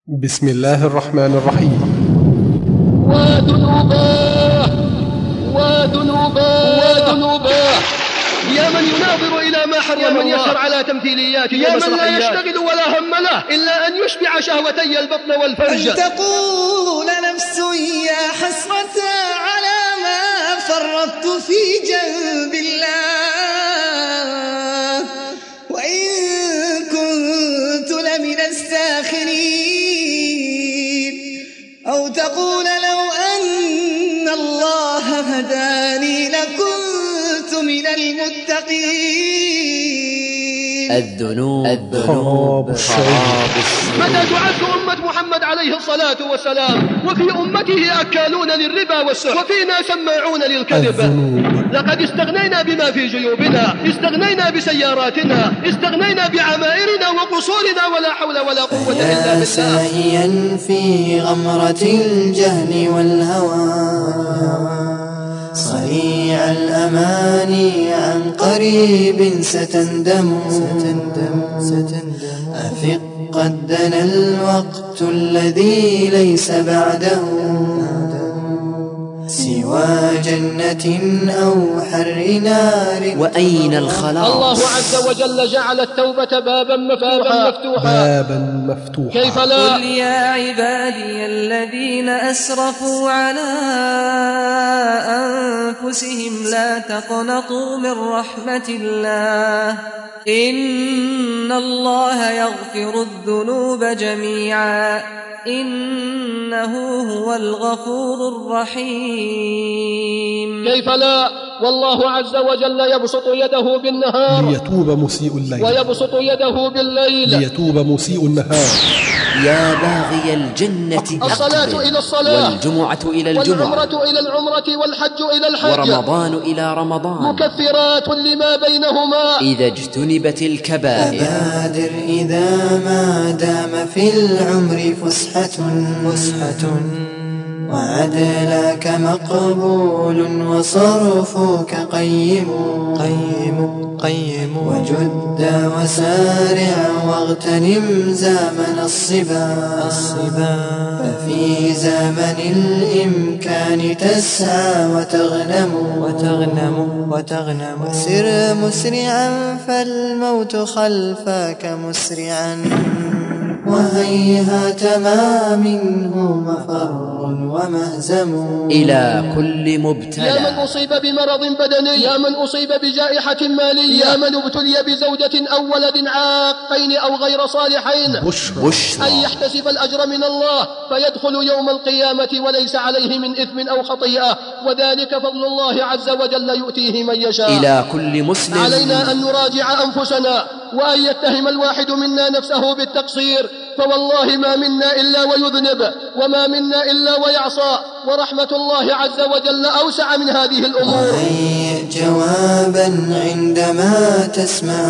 بسم الله الرحمن الرحيم. وذنوباه يا من يناظر إلى ما حرم الله، يا من يسهر على تمثيليات يا من لا يشتغل ولا هم له إلا أن يشبع شهوتي البطن والفرج. أن تقول نفس يا حسرة على ما فرطت في جنب الله وإن كنت لمن الساخرين، أو تقول لو أن الله هداني لكنت من المتقين. الذنوب خراب الشرور. متى تعد أمة محمد عليه الصلاة والسلام وفي أمته أكالون للربا والسحر وفينا سماعون للكذب؟ لقد استغنينا بما في جيوبنا، استغنينا بسياراتنا، استغنينا بعمائرنا وقصورنا، ولا حول ولا قوة إلا بالله. ساهيا في غمرة الجهل والهوى صريع الأماني عن قريب ستندم. أفق قد دنا الوقت الذي ليس بعده سوى جنة أو حر نار. وأين الخلاص؟ الله عز وجل جعل التوبة بابا مفتوحا. كيف لا؟ قل يا عبادي الذين أسرفوا على أنفسهم لا تقنطوا من رحمة الله إن الله يغفر الذنوب جميعا إنه هو الغفور الرحيم. كيف لا؟ والله عز وجل يبسط يده بالنهار ليتوب مسيء الليل، ويبسط يده بالليل ليتوب مسيء النهار. يا باغي الجنة الصلاة إلى الصلاة، والجمعة إلى الجمعة، والعمرة إلى العمرة، والحج إلى الحج، ورمضان إلى رمضان، مكفرات لما بينهما إذا اجتنبت الكبائر. فبادر إذا ما دام في العمر فسحة وعدلك مقبول وصرفك قيم. وجد وسارع واغتنم زمن الصبا ففي زمن الإمكان تسعى وتغنم وسر مسرعا فالموت خلفك مسرعا وهيهات ما منه مفر ومهزم. إلى كل مبتلى، يا من أصيب بمرض بدني، يا من أصيب بجائحة مالية، يا من ابتلي بزوجة أو ولد عاقين أو غير صالحين، بشرى أن يحتسب الأجر من الله فيدخل يوم القيامة وليس عليه من إثم أو خطيئة، وذلك فضل الله عز وجل يؤتيه من يشاء. إلى كل مسلم علينا أن نراجع أنفسنا وأن يتهم الواحد منا نفسه بالتقصير، فوالله ما منا إلا ويذنب وما منا إلا ويعصى، ورحمة الله عز وجل أوسع من هذه الأمور. وهيئ جوابا عندما تسمع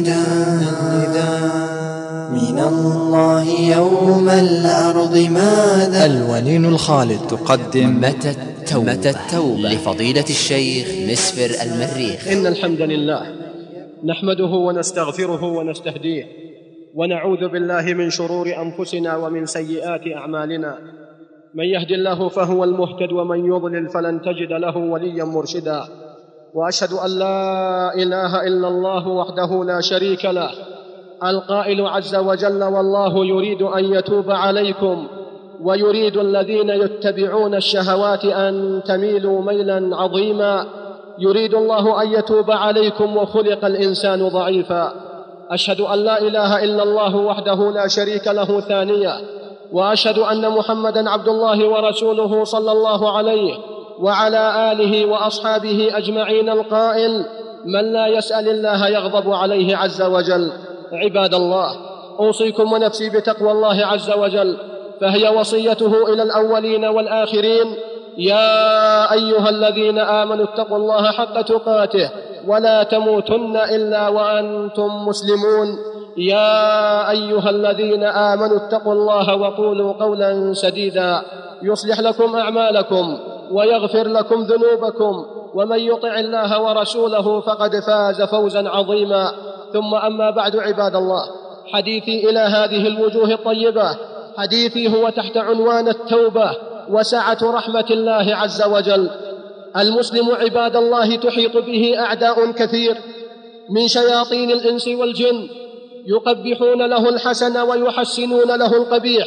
النداء من الله يوم الأرض ماذا. الولين الخالد تقدم متى التوبة لفضيلة الشيخ مسفر المريخ. إن الحمد لله نحمده ونستغفره ونستهديه ونعوذ بالله من شرور أنفسنا ومن سيئات أعمالنا. من يهد الله فهو المهتد ومن يضلل فلن تجد له وليا مرشدا. وأشهد أن لا إله إلا الله وحده لا شريك له القائل عز وجل والله يريد أن يتوب عليكم ويريد الذين يتبعون الشهوات أن تميلوا ميلا عظيما. يريد الله أن يتوب عليكم وخلق الإنسان ضعيفا. أشهد أن لا إله إلا الله وحده لا شريك له ثانية، وأشهد أن محمدًا عبد الله ورسوله صلى الله عليه وعلى آله وأصحابه أجمعين القائل من لا يسأل الله يغضب عليه عز وجل. عباد الله، أوصيكم ونفسي بتقوى الله عز وجل، فهي وصيته إلى الأولين والآخرين. يا أيها الذين آمنوا اتقوا الله حق تقاته ولا تموتن إلا وأنتم مسلمون. يا أيها الذين آمنوا اتقوا الله وقولوا قولا سديدا يصلح لكم أعمالكم ويغفر لكم ذنوبكم، ومن يطع الله ورسوله فقد فاز فوزا عظيما. ثم أما بعد، عباد الله، حديثي إلى هذه الوجوه الطيبة حديثي هو تحت عنوان التوبة وسعة رحمة الله عز وجل. المسلم عباد الله تحيط به أعداء كثير من شياطين الإنس والجن، يقبحون له الحسن ويحسنون له القبيح،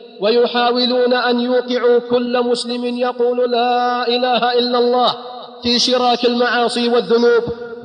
ويحاولون أن يوقعوا كل مسلم يقول لا إله إلا الله في شراك المعاصي والذنوب.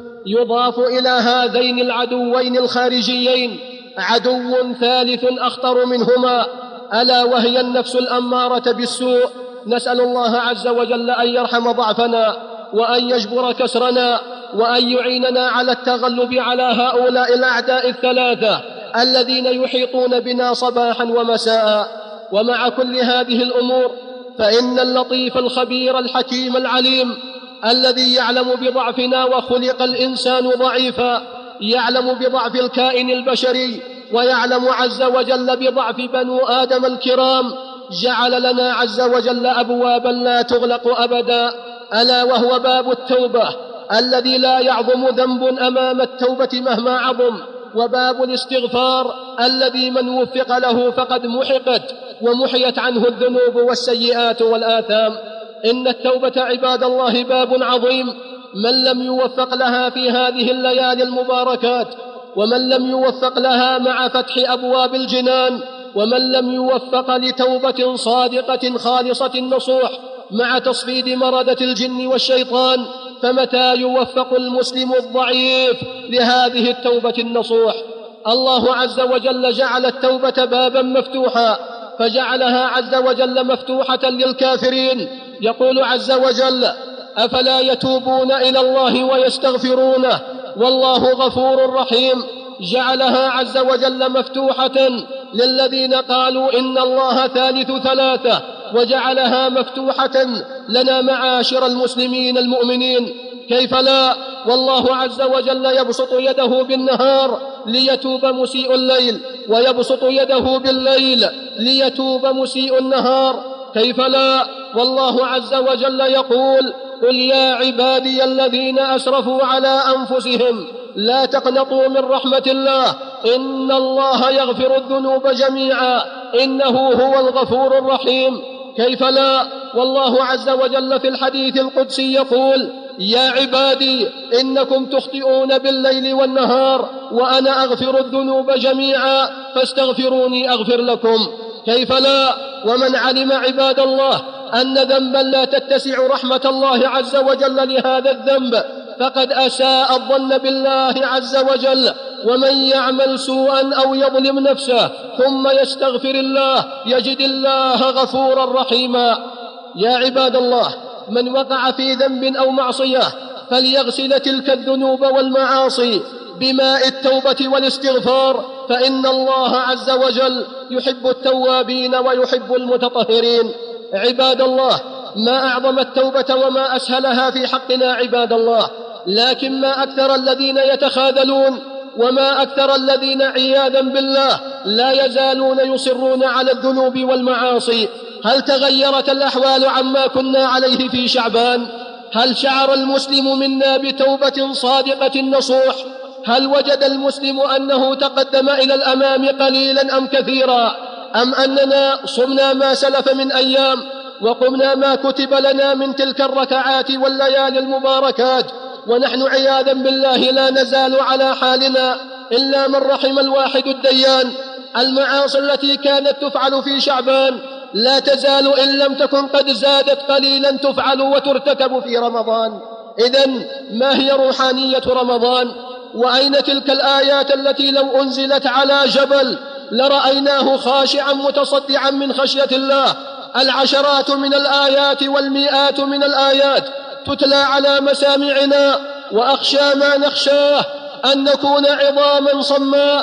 يضاف إلى هذين العدوين الخارجيين عدو ثالث أخطر منهما، ألا وهي النفس الأمارة بالسوء. نسأل الله عز وجل أن يرحم ضعفنا وأن يجبر كسرنا وأن يعيننا على التغلب على هؤلاء الأعداء الثلاثة الذين يحيطون بنا صباحا ومساء. ومع كل هذه الأمور فإن اللطيف الخبير الحكيم العليم الذي يعلم بضعفنا، وخلق الإنسان ضعيفا، يعلم بضعف الكائن البشري ويعلم عز وجل بضعف بنو آدم الكرام، جعل لنا عز وجل أبوابا لا تغلق أبدا، ألا وهو باب التوبة الذي لا يعظم ذنب أمام التوبة مهما عظم، وباب الاستغفار الذي من وفق له فقد محقت ومحيت عنه الذنوب والسيئات والآثام. إن التوبة عباد الله باب عظيم، من لم يوفق لها في هذه الليالي المباركات، ومن لم يوفق لها مع فتح أبواب الجنان، ومن لم يوفق لتوبة صادقة خالصة النصوح مع تصفيد مردة الجن والشيطان، فمتى يوفق المسلم الضعيف لهذه التوبة النصوح؟ الله عز وجل جعل التوبة بابا مفتوحا، فجعلها عز وجل مفتوحة للكافرين. يقول عز وجل أفلا يتوبون إلى الله ويستغفرونه والله غفور رحيم. جعلها عز وجل مفتوحة للذين قالوا إن الله ثالث ثلاثة، وجعلها مفتوحة لنا معاشر المسلمين المؤمنين. كيف لا؟ والله عز وجل يبسط يده بالنهار ليتوب مسيء الليل، ويبسط يده بالليل ليتوب مسيء النهار. كيف لا؟ والله عز وجل يقول قل يا عبادي الذين أسرفوا على أنفسهم لا تقنطوا من رحمة الله إن الله يغفر الذنوب جميعا إنه هو الغفور الرحيم. كيف لا؟ والله عز وجل في الحديث القدسي يقول يا عبادي إنكم تخطئون بالليل والنهار وأنا أغفر الذنوب جميعا فاستغفروني أغفر لكم. كيف لا؟ ومن علم عباد الله أن ذنبا لا تتسع رحمة الله عز وجل لهذا الذنب فقد أساء الظن بالله عز وجل. ومن يعمل سوءا أو يظلم نفسه ثم يستغفر الله يجد الله غفورا رحيما. يا عباد الله، من وقع في ذنب أو معصية فليغسل تلك الذنوب والمعاصي بماء التوبة والاستغفار، فإن الله عز وجل يحب التوابين ويحب المتطهرين. عباد الله، ما أعظم التوبة وما أسهلها في حقنا عباد الله، لكن ما أكثر الذين يتخاذلون وما أكثر الذين عياذا بالله لا يزالون يصرون على الذنوب والمعاصي. هل تغيرت الأحوال عما كنا عليه في شعبان؟ هل شعر المسلم منا بتوبة صادقة نصوح؟ هل وجد المسلم أنه تقدم إلى الأمام قليلا أم كثيرا؟ أم أننا صمنا ما سلف من أيام وقمنا ما كتب لنا من تلك الركعات والليالي المباركات ونحن عياذا بالله لا نزال على حالنا إلا من رحم الواحد الديان؟ المعاصي التي كانت تفعل في شعبان لا تزال إن لم تكن قد زادت قليلا تفعل وترتكب في رمضان. إذن ما هي روحانية رمضان؟ وأين تلك الآيات التي لو أنزلت على جبل لرأيناه خاشعا متصدعا من خشية الله؟ العشرات من الآيات والمئات من الآيات تتلى على مسامعنا، وأخشى ما نخشاه أن نكون عظاما صماء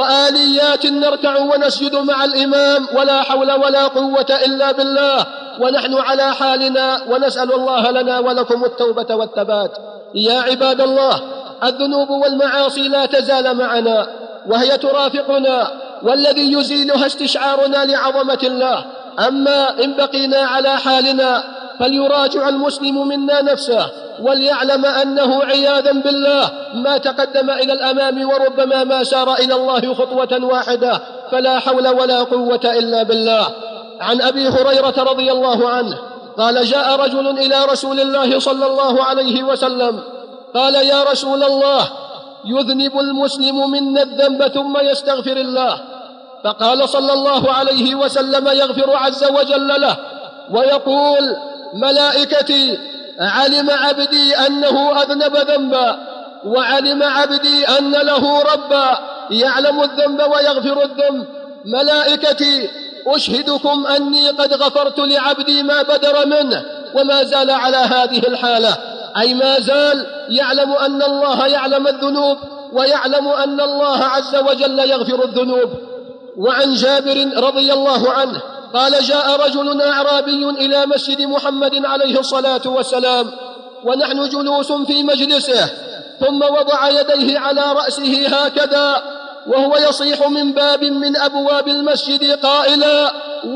وآليات نركع ونسجد مع الإمام ولا حول ولا قوة إلا بالله ونحن على حالنا، ونسأل الله لنا ولكم التوبة والثبات. يا عباد الله، الذنوب والمعاصي لا تزال معنا وهي ترافقنا، والذي يزيلها استشعارنا لعظمة الله. أما إن بقينا على حالنا فليراجع المسلم منا نفسه وليعلم أنه عياذا بالله ما تقدم إلى الأمام وربما ما سار إلى الله خطوة واحدة فلا حول ولا قوة إلا بالله. عن أبي هريرة رضي الله عنه قال جاء رجل إلى رسول الله صلى الله عليه وسلم قال يا رسول الله يذنب المسلم منا الذنب ثم يستغفر الله، فقال صلى الله عليه وسلم يغفر عز وجل له ويقول ملائكتي علم عبدي أنه أذنب ذنبا، وعلم عبدي أن له ربا يعلم الذنب ويغفر الذنب. ملائكتي أشهدكم أني قد غفرت لعبدي ما بدر منه، وما زال على هذه الحالة، أي ما زال يعلم أن الله يعلم الذنوب ويعلم أن الله عز وجل يغفر الذنوب. وعن جابر رضي الله عنه قال جاء رجل أعرابي إلى مسجد محمد عليه الصلاة والسلام ونحن جلوس في مجلسه، ثم وضع يديه على رأسه هكذا وهو يصيح من باب من أبواب المسجد قائلا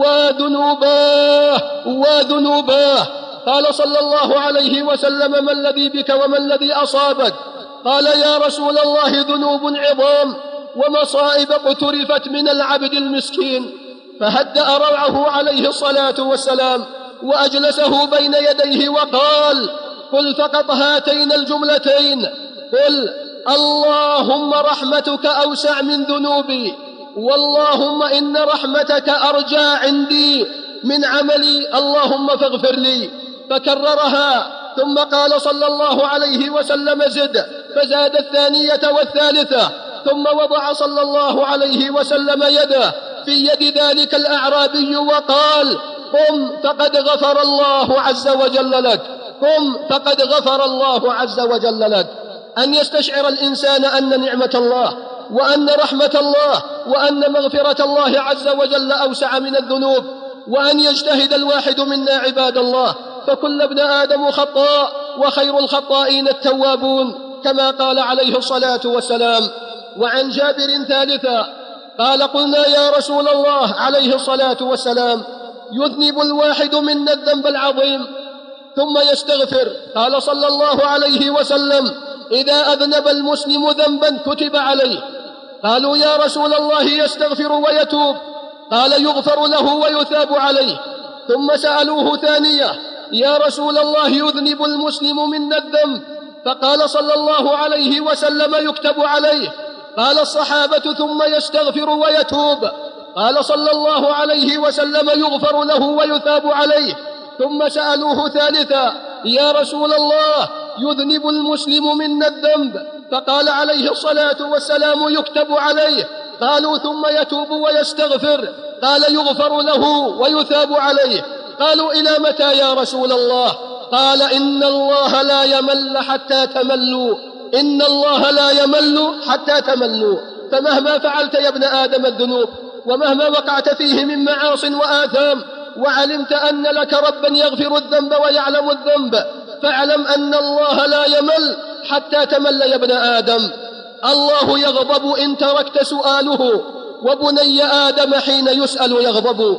وذنوباه وذنوباه. قال صلى الله عليه وسلم ما الذي بك وما الذي أصابك؟ قال يا رسول الله ذنوب عظام ومصائب اقترفت من العبد المسكين. فهدأ روعه عليه الصلاة والسلام وأجلسه بين يديه وقال قل فقط هاتين الجملتين، قل اللهم رحمتك أوسع من ذنوبي، واللهم إن رحمتك أرجى عندي من عملي، اللهم فاغفر لي. فكررها ثم قال صلى الله عليه وسلم زد، فزاد الثانية والثالثة، ثم وضع صلى الله عليه وسلم يده في يد ذلك الأعرابي وقال قم فقد غفر الله عز وجل لك، قم فقد غفر الله عز وجل لك. أن يستشعر الإنسان أن نعمة الله وأن رحمة الله وأن مغفرة الله عز وجل أوسع من الذنوب، وأن يجتهد الواحد منا عباد الله، فكل ابن آدم خطاء وخير الخطائين التوابون كما قال عليه الصلاة والسلام. وعن جابر ثالثا قال قلنا يا رسول الله عليه الصلاة والسلام يذنب الواحد منا الذنب العظيم ثم يستغفر؟ قال صلى الله عليه وسلم إذا أذنب المسلم ذنبا كتب عليه. قالوا يا رسول الله يستغفر ويتوب؟ قال يغفر له ويثاب عليه. ثم سألوه ثانية يا رسول الله يذنب المسلم منا الذنب؟ فقال صلى الله عليه وسلم يكتب عليه. قال الصحابة ثم يستغفر ويتوب؟ قال صلى الله عليه وسلم يغفر له ويثاب عليه. ثم سألوه ثالثا يا رسول الله يذنب المسلم منا الذنب؟ فقال عليه الصلاة والسلام يكتب عليه. قالوا ثم يتوب ويستغفر؟ قال يغفر له ويثاب عليه. قالوا إلى متى يا رسول الله؟ قال إن الله لا يمل حتى تملوا، إن الله لا يمل حتى تملوا. فمهما فعلت يا ابن آدم الذنوب ومهما وقعت فيه من معاص وآثام وعلمت أن لك ربا يغفر الذنب ويعلم الذنب، فاعلم أن الله لا يمل حتى تمل يا ابن آدم. الله يغضب إن تركت سؤاله، وبني آدم حين يسأل يغضب.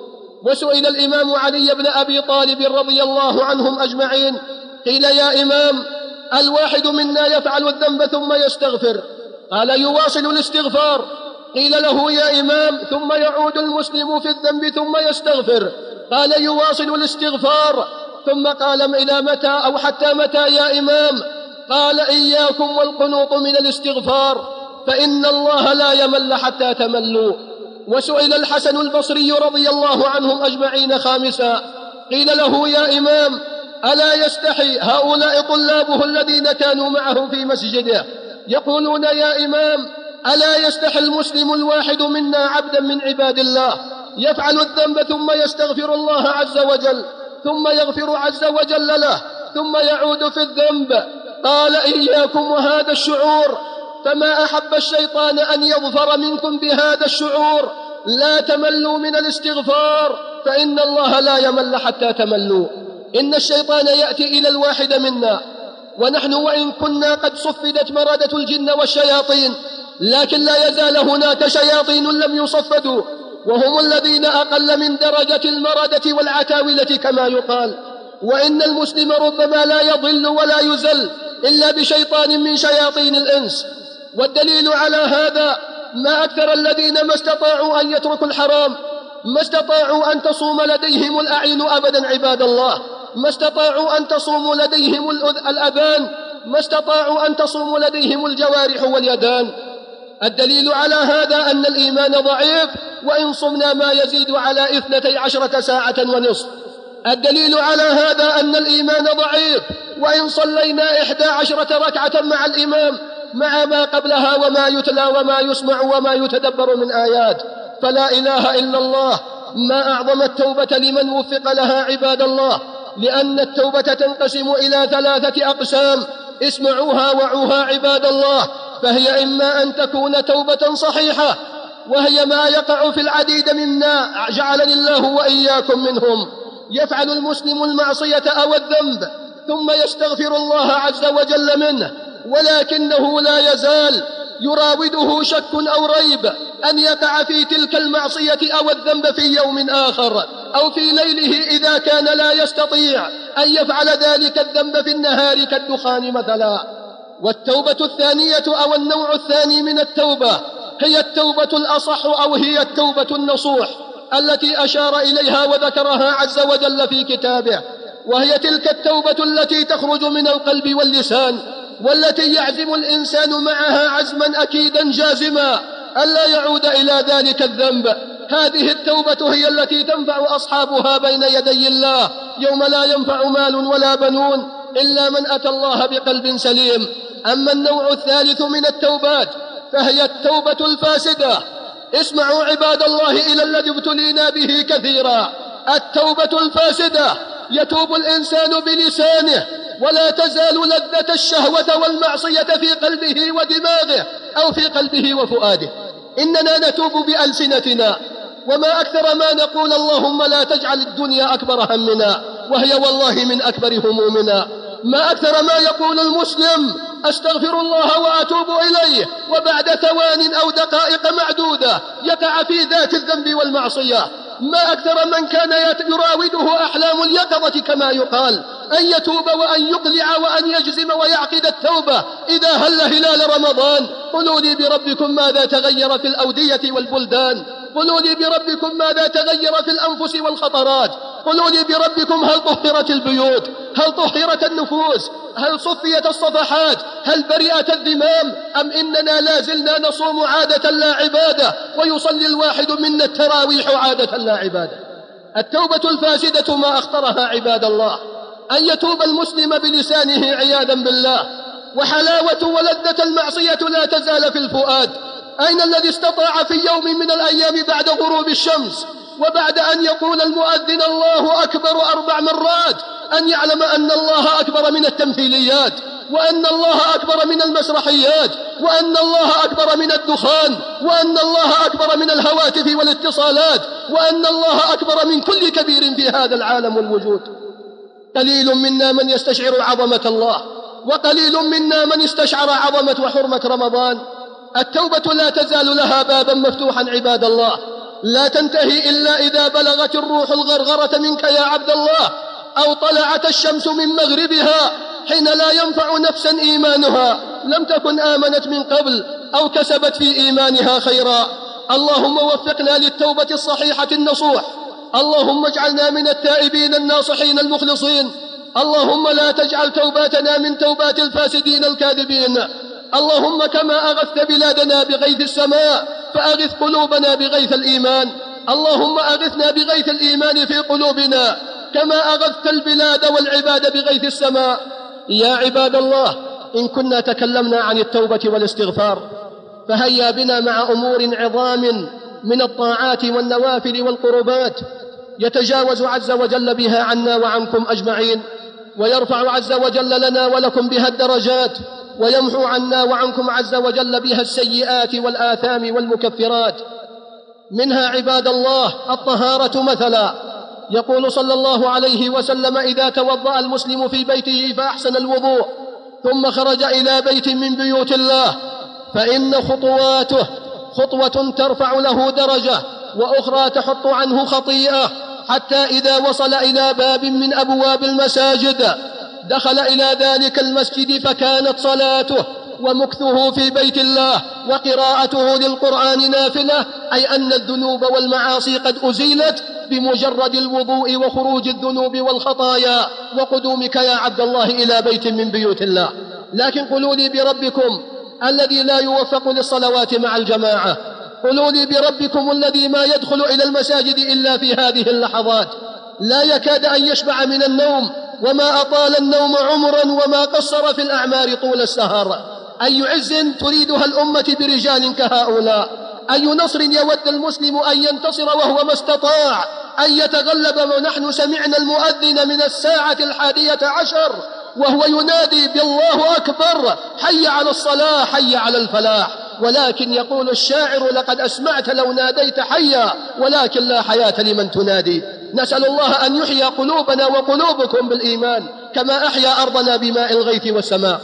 وسئل الإمام علي بن أبي طالب رضي الله عنهم أجمعين قيل يا إمام الواحد منا يفعل الذنب ثم يستغفر، قال يواصل الاستغفار. قيل له يا إمام ثم يعود المسلم في الذنب ثم يستغفر، قال يواصل الاستغفار. ثم قال إلى متى أو حتى متى يا إمام؟ قال إياكم والقنوط من الاستغفار فإن الله لا يمل حتى تملوا. وسئل الحسن البصري رضي الله عنهم أجمعين خامسا قيل له يا إمام ألا يستحي هؤلاء طلابه الذين كانوا معه في مسجده يقولون يا إمام ألا يستحي المسلم الواحد منا عبدا من عباد الله يفعل الذنب ثم يستغفر الله عز وجل ثم يغفر عز وجل له ثم يعود في الذنب؟ قال إياكم وهذا الشعور، فما أحب الشيطان أن يظفر منكم بهذا الشعور. لا تملوا من الاستغفار فإن الله لا يمل حتى تملوا. إن الشيطان يأتي إلى الواحد منا ونحن وإن كنا قد صفدت مردة الجن والشياطين، لكن لا يزال هناك شياطين لم يصفدوا، وهم الذين أقل من درجة المردة والعتاولة كما يقال. وإن المسلم ربما لا يضل ولا يزل إلا بشيطان من شياطين الإنس. والدليل على هذا ما أكثر الذين ما استطاعوا أن يتركوا الحرام، ما استطاعوا أن تصوم لديهم الأعين أبدا عباد الله، ما استطاعوا أن تصوم لديهم الأذان، ما استطاعوا أن تصوم لديهم الجوارح واليدان. الدليل على هذا أن الإيمان ضعيف، وإن صمنا ما يزيد على 12 ساعة ونصف. الدليل على هذا أن الإيمان ضعيف، وإن صلينا 11 ركعة مع الإمام مع ما قبلها وما يتلى وما يسمع وما يتدبر من آيات. فلا إله إلا الله. ما أعظم التوبة لمن وفق لها عباد الله، لأن التوبة تنقسم إلى 3 أقسام، اسمعوها وعوها عباد الله. فهي إما أن تكون توبة صحيحة، وهي ما يقع في العديد منا جعلني الله وإياكم منهم. يفعل المسلم المعصية أو الذنب ثم يستغفر الله عز وجل منه، ولكنه لا يزال يراوده شك أو ريب أن يقع في تلك المعصية أو الذنب في يوم آخر أو في ليله إذا كان لا يستطيع أن يفعل ذلك الذنب في النهار كالدخان مثلا. والتوبة الثانية أو النوع الثاني من التوبة هي التوبة الأصح أو هي التوبة النصوح التي أشار إليها وذكرها عز وجل في كتابه، وهي تلك التوبة التي تخرج من القلب واللسان، والتي يعزم الإنسان معها عزما أكيدا جازما ألا يعود إلى ذلك الذنب. هذه التوبة هي التي تنفع أصحابها بين يدي الله يوم لا ينفع مال ولا بنون إلا من أتى الله بقلب سليم. أما النوع الثالث من التوبات فهي التوبة الفاسدة. اسمعوا عباد الله إلى الذي ابتلينا به كثيرا. التوبة الفاسدة يتوب الإنسان بلسانه ولا تزال لذة الشهوة والمعصية في قلبه ودماغه أو في قلبه وفؤاده. إننا نتوب بألسنتنا، وما أكثر ما نقول اللهم لا تجعل الدنيا أكبر همنا، وهي والله من أكبر همومنا. ما أكثر ما يقول المسلم أستغفر الله وأتوب إليه، وبعد ثوان أو دقائق معدودة يقع في ذات الذنب والمعصية. ما أكثر من كان يراوده أحلام اليقظة كما يقال أن يتوب وأن يقلع وأن يجزم ويعقد التوبة إذا هلال رمضان. قلوا لي بربكم ماذا تغير في الأودية والبلدان، قلوا لي بربكم ماذا تغير في الأنفس والخطرات، قلوا لي بربكم هل طهرت البيوت، هل طهرت النفوس، هل صفيت الصفحات، هل برئت الذمام، أم إننا لا زلنا نصوم عادة لا عبادة ويصلي الواحد منا التراويح عادة لا عبادة. التوبة الفاسدة ما أخطرها عباد الله أن يتوب المسلم بلسانه عياذا بالله، وحلاوة ولذة المعصية لا تزال في الفؤاد. أين الذي استطاع في يوم من الأيام بعد غروب الشمس وبعد أن يقول المؤذن الله أكبر 4 مرات أن يعلم أن الله أكبر من التمثيليات، وأن الله أكبر من المسرحيات، وأن الله أكبر من الدخان، وأن الله أكبر من الهواتف والاتصالات، وأن الله أكبر من كل كبير في هذا العالم والوجود؟ قليل منا من يستشعر عظمة الله، وقليل منا من استشعر عظمة وحرمة رمضان. التوبة لا تزال لها بابا مفتوحا عباد الله، لا تنتهي إلا إذا بلغت الروح الغرغرة منك يا عبد الله، أو طلعت الشمس من مغربها، حين لا ينفع نفسا إيمانها لم تكن آمنت من قبل أو كسبت في إيمانها خيرا. اللهم وفقنا للتوبة الصحيحة النصوح، اللهم اجعلنا من التائبين الناصحين المخلصين. اللهم لا تجعل توباتنا من توبات الفاسدين الكاذبين. اللهم كما أغثت بلادنا بغيث السماء فأغث قلوبنا بغيث الإيمان. اللهم أغثنا بغيث الإيمان في قلوبنا كما أغثت البلاد والعباد بغيث السماء. يا عباد الله، إن كنا تكلمنا عن التوبة والاستغفار فهيا بنا مع أمور عظام من الطاعات والنوافل والقربات يتجاوز عز وجل بها عنا وعنكم أجمعين، ويرفع عز وجل لنا ولكم بها الدرجات، ويمحو عنا وعنكم عز وجل بها السيئات والآثام والمكفرات. منها عباد الله الطهارة مثلا. يقول صلى الله عليه وسلم: إذا توضأ المسلم في بيته فأحسن الوضوء ثم خرج إلى بيت من بيوت الله فإن خطواته خطوة ترفع له درجة وأخرى تحط عنه خطيئة، حتى إذا وصل إلى باب من أبواب المساجد دخل إلى ذلك المسجد فكانت صلاته ومكثه في بيت الله وقراءته للقرآن نافلة، أي أن الذنوب والمعاصي قد أزيلت بمجرد الوضوء وخروج الذنوب والخطايا وقدومك يا عبد الله إلى بيت من بيوت الله. لكن قولوا لي بربكم الذي لا يوفق للصلوات مع الجماعة، قولوا لي بربكم الذي ما يدخل إلى المساجد إلا في هذه اللحظات، لا يكاد أن يشبع من النوم، وما أطال النوم عمرا وما قصر في الأعمار طول السهر. أي عز تريدها الأمة برجال كهؤلاء؟ أي نصر يود المسلم أن ينتصر وهو ما استطاع أن يتغلب؟ ونحن سمعنا المؤذن من 11:00 وهو ينادي بالله أكبر، حي على الصلاة حي على الفلاح. ولكن يقول الشاعر: لقد أسمعت لو ناديت حيا ولكن لا حياة لمن تنادي. نسأل الله أن يحيي قلوبنا وقلوبكم بالإيمان كما أحيا أرضنا بماء الغيث والسماء.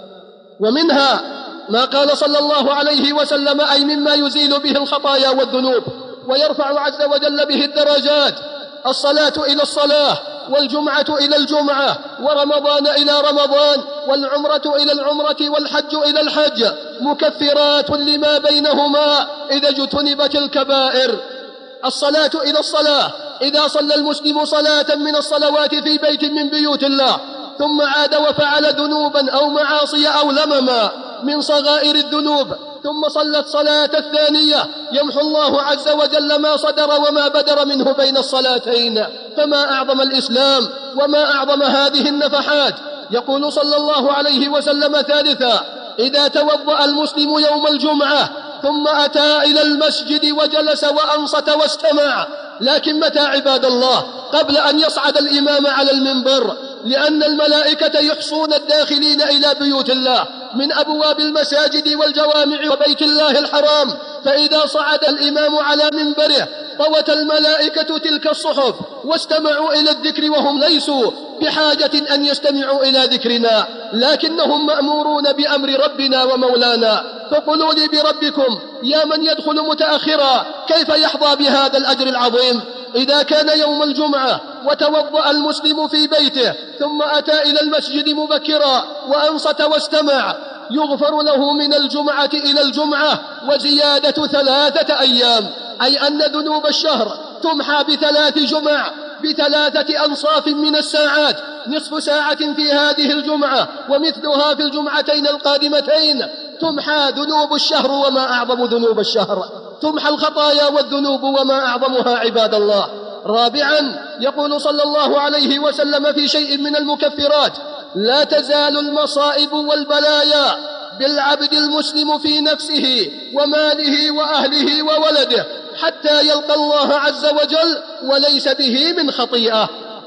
ومنها ما قال صلى الله عليه وسلم، أي مما يزيل به الخطايا والذنوب ويرفع عز وجل به الدرجات: الصلاة إلى الصلاة، والجمعة إلى الجمعة، ورمضان إلى رمضان، والعمرة إلى العمرة، والحج إلى الحج، مكفرات لما بينهما إذا اجتنبت الكبائر. الصلاة إلى الصلاة، إذا صلى المسلم صلاة من الصلوات في بيت من بيوت الله ثم عاد وفعل ذنوبا أو معاصي أو لمما من صغائر الذنوب ثم صلى الصلاة الثانية، يمحو الله عز وجل ما صدر وما بدر منه بين الصلاتين. فما أعظم الإسلام وما أعظم هذه النفحات. يقول صلى الله عليه وسلم ثالثا: إذا توضأ المسلم يوم الجمعة ثم أتى إلى المسجد وجلس وأنصت واستمع. لكن متى عباد الله؟ قبل أن يصعد الإمام على المنبر، لأن الملائكة يحصون الداخلين إلى بيوت الله من أبواب المساجد والجوامع وبيت الله الحرام. فإذا صعد الإمام على منبره طوت الملائكة تلك الصحف واستمعوا إلى الذكر، وهم ليسوا بحاجة أن يستمعوا إلى ذكرنا، لكنهم مأمورون بأمر ربنا ومولانا. فقولوا لي بربكم يا من يدخل متأخرا كيف يحظى بهذا الأجر العظيم؟ إذا كان يوم الجمعة وتوضأ المسلم في بيته ثم أتى إلى المسجد مبكرا وأنصت واستمع، يغفر له من الجمعة إلى الجمعة وزيادة 3 أيام، أي أن ذنوب الشهر تمحى ب3 جمع ب3 أنصاف من الساعات، نصف ساعة في هذه الجمعة ومثلها في الجمعتين القادمتين. تمحى ذنوب الشهر وما أعظم ذنوب الشهر، تمحى الخطايا والذنوب وما أعظمها عباد الله. رابعا يقول صلى الله عليه وسلم في شيء من المكفرات: لا تزال المصائب والبلايا بالعبد المسلم في نفسه وماله وأهله وولده حتى يلقى الله عز وجل وليس به من خطيئة.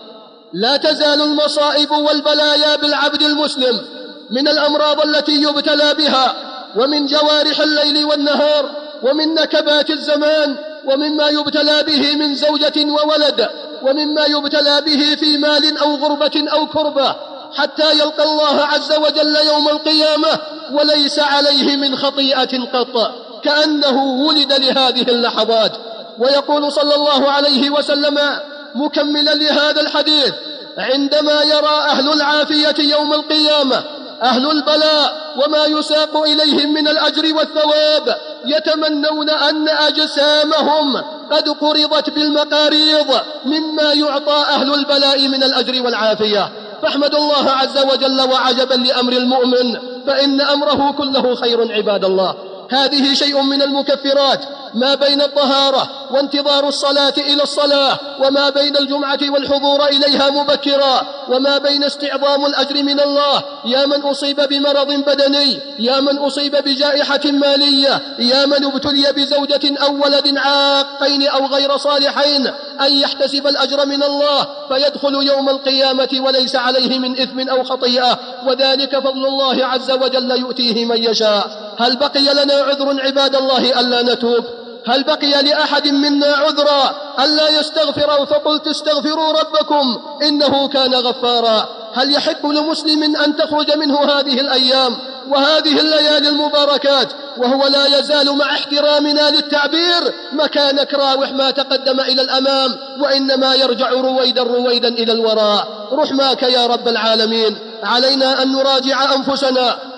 لا تزال المصائب والبلايا بالعبد المسلم من الأمراض التي يبتلى بها، ومن جوارح الليل والنهار، ومن نكبات الزمان، ومما يبتلى به من زوجة وولد، ومما يبتلى به في مال أو غربة أو كربة، حتى يلقى الله عز وجل يوم القيامة وليس عليه من خطيئة قط، كأنه ولد لهذه اللحظات. ويقول صلى الله عليه وسلم مكملا لهذا الحديث: عندما يرى أهل العافية يوم القيامة أهل البلاء وما يساق إليهم من الأجر والثواب، يتمنون أن أجسامهم قد قرضت بالمقاريض مما يعطى أهل البلاء من الأجر والعافية. فاحمد الله عز وجل وعجبا لأمر المؤمن، فإن أمره كله خير عباد الله. هذه شيء من المكفرات، ما بين الطهارة وانتظار الصلاة إلى الصلاة، وما بين الجمعة والحضور إليها مبكرا، وما بين استعظام الأجر من الله. يا من أصيب بمرض بدني، يا من أصيب بجائحة مالية، يا من ابتلي بزوجة أو ولد عاقين أو غير صالحين، أن يحتسب الأجر من الله فيدخل يوم القيامة وليس عليه من إثم أو خطيئة، وذلك فضل الله عز وجل يؤتيه من يشاء. هل بقي لنا عذر عباد الله ألا نتوب؟ هل بقي لأحد منا عذرا ألا يستغفر؟ فقلت استغفروا ربكم إنه كان غفارا. هل يحق لمسلم أن تخرج منه هذه الأيام وهذه الليالي المباركات وهو لا يزال مع احترامنا للتعبير مكان كراوح ما تقدم إلى الأمام، وإنما يرجع رويدا إلى الوراء؟ رحماك يا رب العالمين. علينا أن نراجع أنفسنا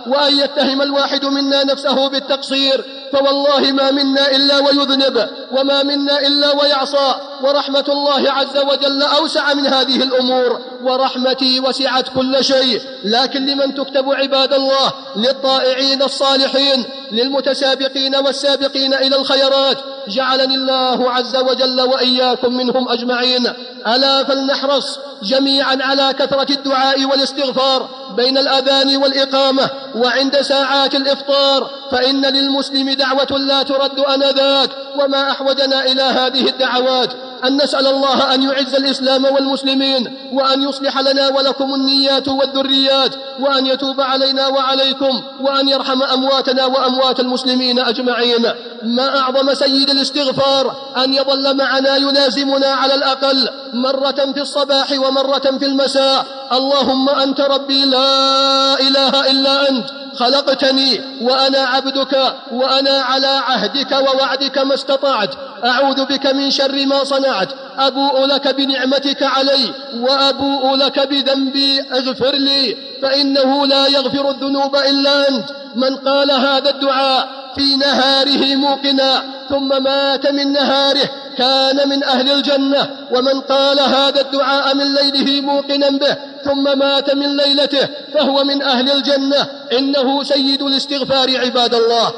وأن يتهم الواحد منا نفسه بالتقصير، فوالله ما منا إلا ويذنب، وما منا إلا ويعصى، ورحمة الله عز وجل أوسع من هذه الأمور، ورحمتي وسعت كل شيء. لكن لمن تكتب عباد الله؟ للطائعين الصالحين، للمتسابقين والسابقين إلى الخيرات، جعلني الله عز وجل وإياكم منهم أجمعين. ألا فلنحرص جميعا على كثرة الدعاء والاستغفار بين الأذان والإقامة وعند ساعات الإفطار، فإن للمسلم دعوة لا ترد أنذاك، وما أحوجنا إلى هذه الدعوات أن نسأل الله أن يعز الإسلام والمسلمين، وأن يصلح لنا ولكم النيات والذريات، وأن يتوب علينا وعليكم، وأن يرحم أمواتنا وأموات المسلمين أجمعين. ما أعظم سيد الاستغفار أن يظل معنا يلازمنا على الأقل مرة في الصباح ومرة في المساء. اللهم أنت ربي لا إله إلا أنت، خلقتني وأنا عبدك، وأنا على عهدك ووعدك ما استطعت، أعوذ بك من شر ما صنعت، أبوء لك بنعمتك علي وأبوء لك بذنبي، اغفر لي فإنه لا يغفر الذنوب إلا أنت. من قال هذا الدعاء في نهاره موقنا ثم مات من نهاره كان من أهل الجنة، ومن قال هذا الدعاء من ليله موقنا به ثم مات من ليلته فهو من أهل الجنة. إنه سيد الاستغفار عباد الله.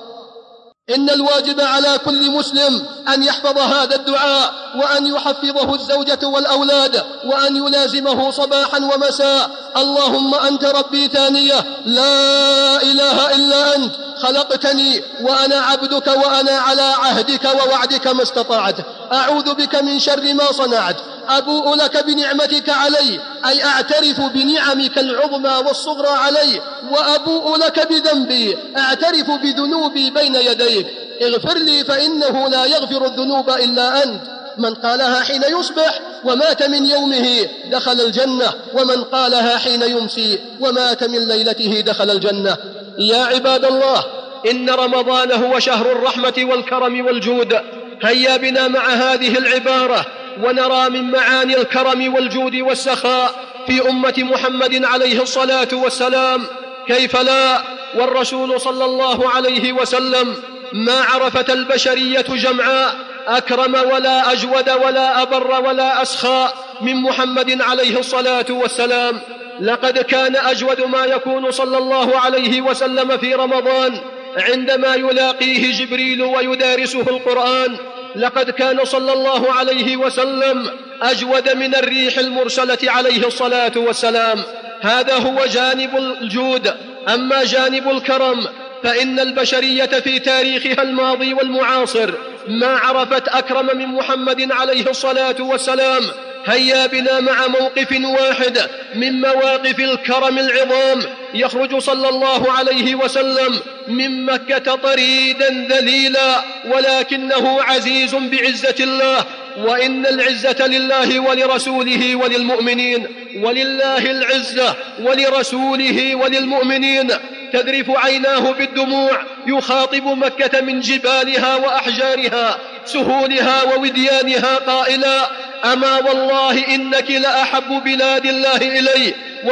إن الواجب على كل مسلم أن يحفظ هذا الدعاء، وأن يحفظه الزوجة والأولاد، وأن يلازمه صباحا ومساء. اللهم أنت ربي ثانية، لا إله إلا أنت، خلقتني وأنا عبدك، وأنا على عهدك ووعدك ما استطعت، أعوذ بك من شر ما صنعت، أبوء لك بنعمتك علي، أي أعترف بنعمك العظمى والصغرى علي، وأبوء لك بذنبي، أعترف بذنوبي بين يديك، اغفر لي فإنه لا يغفر الذنوب إلا أنت. من قالها حين يصبح ومات من يومه دخل الجنة، ومن قالها حين يمسي ومات من ليلته دخل الجنة. يا عباد الله، إن رمضان هو شهر الرحمة والكرم والجود. هيا بنا مع هذه العبارة ونرى من معاني الكرم والجود والسخاء في أمة محمد عليه الصلاة والسلام. كيف لا، والرسول صلى الله عليه وسلم ما عرفت البشرية جمعاء أكرم ولا أجود ولا أبر ولا أسخاء من محمد عليه الصلاة والسلام. لقد كان أجود ما يكون صلى الله عليه وسلم في رمضان عندما يلاقيه جبريل ويدارسه القرآن. لقد كان صلى الله عليه وسلم أجود من الريح المرسلة عليه الصلاة والسلام. هذا هو جانب الجود. أما جانب الكرم فإن البشرية في تاريخها الماضي والمعاصر ما عرفت أكرم من محمد عليه الصلاة والسلام. هيا بنا مع موقف واحد من مواقف الكرم العظام. يخرج صلى الله عليه وسلم من مكة طريدا ذليلا، ولكنه عزيز بعزة الله، وإن العزة لله ولرسوله وللمؤمنين، ولله العزة ولرسوله وللمؤمنين. تذرف عيناه بالدموع يخاطب مكة من جبالها وأحجارها، سهولها ووديانها، قائلا: أما والله إنك لأحب بلاد الله إلي،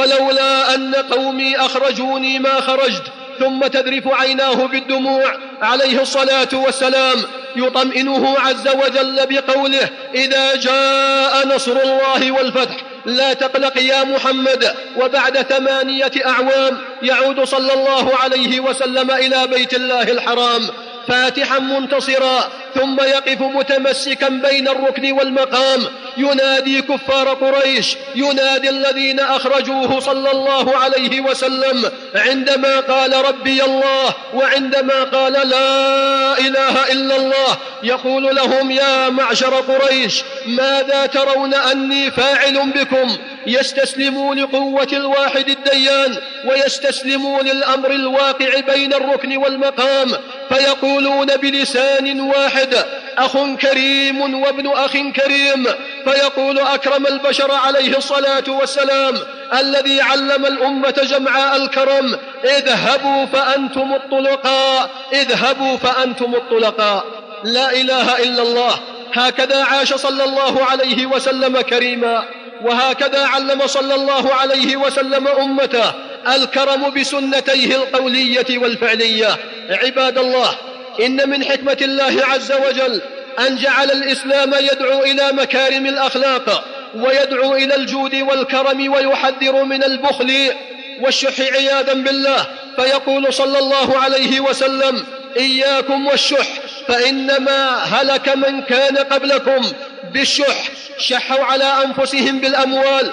ولولا أن قومي أخرجوني ما خرجت. ثم تذرف عيناه بالدموع عليه الصلاة والسلام، يطمئنه عز وجل بقوله: إذا جاء نصر الله والفتح لا تقلق يا محمد. وبعد 8 أعوام يعود صلى الله عليه وسلم إلى بيت الله الحرام فاتحا منتصرا، ثم يقف متمسكا بين الركن والمقام ينادي كفار قريش، ينادي الذين أخرجوه صلى الله عليه وسلم عندما قال ربي الله وعندما قال لا إله إلا الله. يقول لهم: يا معشر قريش، ماذا ترون أني فاعل بكم؟ يستسلموا لقوة الواحد الديان، ويستسلموا للأمر الواقع بين الركن والمقام، فيقولون بلسان واحد: أخ كريم وابن أخ كريم. فيقول أكرم البشر عليه الصلاة والسلام الذي علم الأمة جمعاء الكرم: اذهبوا فأنتم الطلقاء، اذهبوا فأنتم الطلقاء. لا إله إلا الله. هكذا عاش صلى الله عليه وسلم كريما، وهكذا علم صلى الله عليه وسلم أمته الكرم بسنتيه القولية والفعلية. عباد الله، إن من حكمة الله عز وجل أن جعل الإسلام يدعو إلى مكارم الأخلاق، ويدعو إلى الجود والكرم، ويحذر من البخل والشح عياذا بالله، فيقول صلى الله عليه وسلم: إياكم والشح، فإنما هلك من كان قبلكم بالشح، شحوا على أنفسهم بالأموال،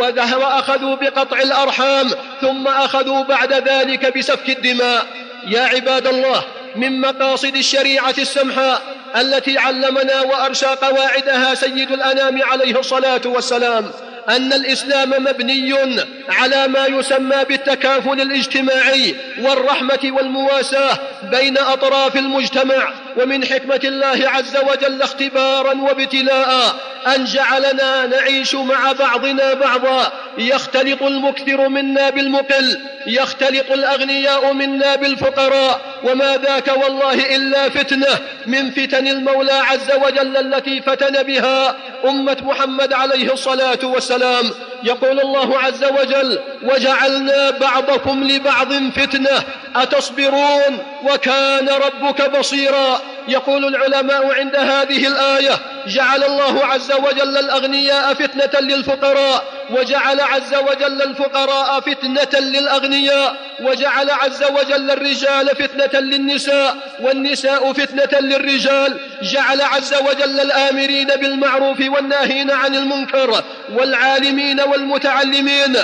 وأخذوا بقطع الأرحام، ثم أخذوا بعد ذلك بسفك الدماء. يا عباد الله، من مقاصد الشريعة السمحاء التي علمنا وأرسى قواعدها سيد الأنام عليه الصلاة والسلام أن الإسلام مبني على ما يسمى بالتكافل الاجتماعي والرحمة والمواساة بين أطراف المجتمع. ومن حكمة الله عز وجل اختبارا وابتلاء أن جعلنا نعيش مع بعضنا بعضا، يختلط المكثر منا بالمقل، يختلط الأغنياء منا بالفقراء، وما ذاك والله إلا فتنة من فتن المولى عز وجل التي فتن بها أمة محمد عليه الصلاة والسلام. يقول الله عز وجل: وجعلنا بعضكم لبعض فتنة أتصبرون وكان ربك بصيرا. يقول العلماء عند هذه الآية: جعل الله عز وجل الأغنياء فتنة للفقراء، وجعل عز وجل الفقراء فتنة للأغنياء، وجعل عز وجل الرجال فتنة للنساء، والنساء فتنة للرجال. جعل عز وجل الآمرين بالمعروف والناهين عن المنكر والعالمين والمتعلمين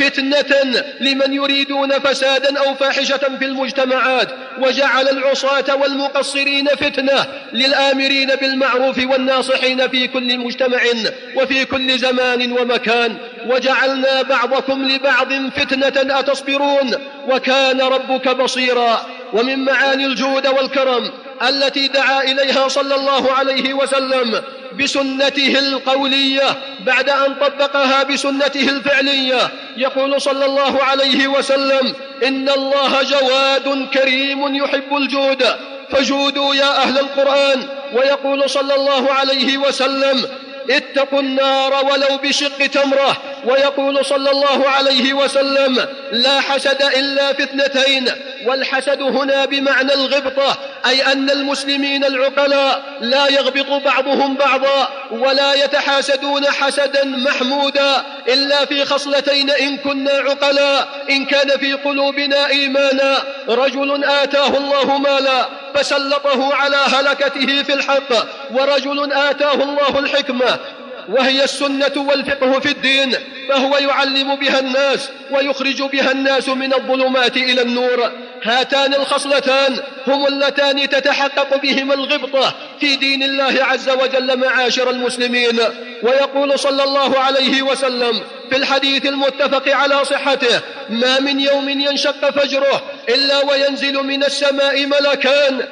فتنة لمن يريدون فسادا أو فاحشة في المجتمعات، وجعل العصاة والمقصرين فتنة للآمرين بالمعروف والناصحين في كل مجتمع وفي كل زمان ومكان. وجعلنا بعضكم لبعض فتنة أتصبرون وكان ربك بصيرا. ومن معاني الجود والكرم التي دعا إليها صلى الله عليه وسلم بسنته القولية بعد أن طبقها بسنته الفعلية، يقول صلى الله عليه وسلم: إن الله جواد كريم يحب الجود فجودوا يا أهل القرآن. ويقول صلى الله عليه وسلم: اتقوا النار ولو بشق تمرة. ويقول صلى الله عليه وسلم: لا حسد إلا في اثنتين. والحسد هنا بمعنى الغبطة، أي أن المسلمين العقلاء لا يغبط بعضهم بعضا ولا يتحاسدون حسدا محمودا إلا في خصلتين إن كنا عقلاء: إن كان في قلوبنا إيمانا، رجل آتاه الله مالا فسلطه على هلكته في الحق، ورجل آتاه الله الحكمة وهي السنة والفقه في الدين، فهو يعلم بها الناس ويخرج بها الناس من الظلمات إلى النور. هاتان الخصلتان هم اللتان تتحقق بهما الغبطة في دين الله عز وجل معاشر المسلمين. ويقول صلى الله عليه وسلم في الحديث المتفق على صحته: ما من يوم ينشق فجره إلا وينزل من السماء ملكان